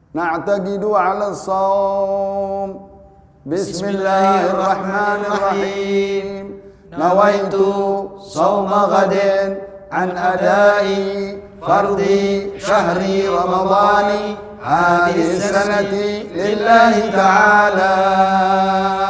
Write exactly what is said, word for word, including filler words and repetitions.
نعتقد على الصوم. بسم الله الرحمن الرحيم. نويت صوم غد عن أداء فرض شهر رمضان هذه السنة لله تعالى.